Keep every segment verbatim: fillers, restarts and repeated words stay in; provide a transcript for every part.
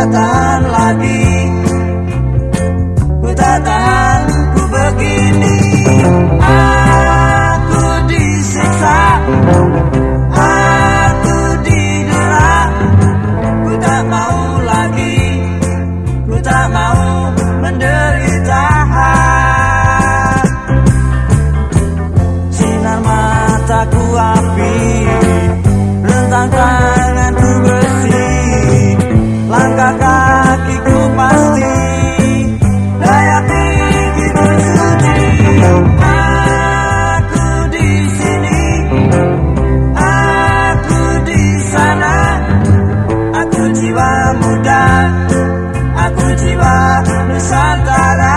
tahan lagi, ku tak tahan ku begini. Aku disiksa, aku didera, ku tak mau lagi, ku tak mau menderita. Sinar mataku api, rentang tanganku besi, langkah kakiku pasti, daya pikirku suci. Aku di sini, aku di sana, aku jiwa muda, aku jiwa Nusantara.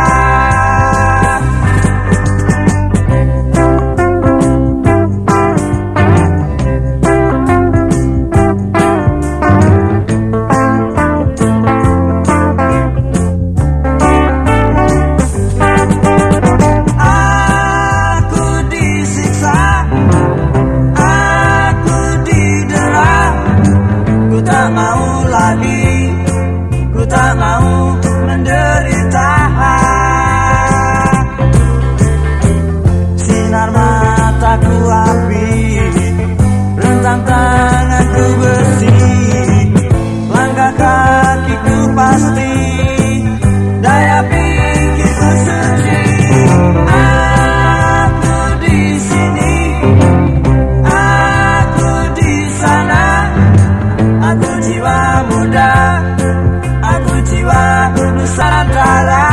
Ku tak mau menderita. Sinar mataku api, rentang tanganku besi, langkah kakiku pasti, daya pikirku suci. Aku di sini, aku di sana, aku jiwa muda, aku jiwa Nusantara.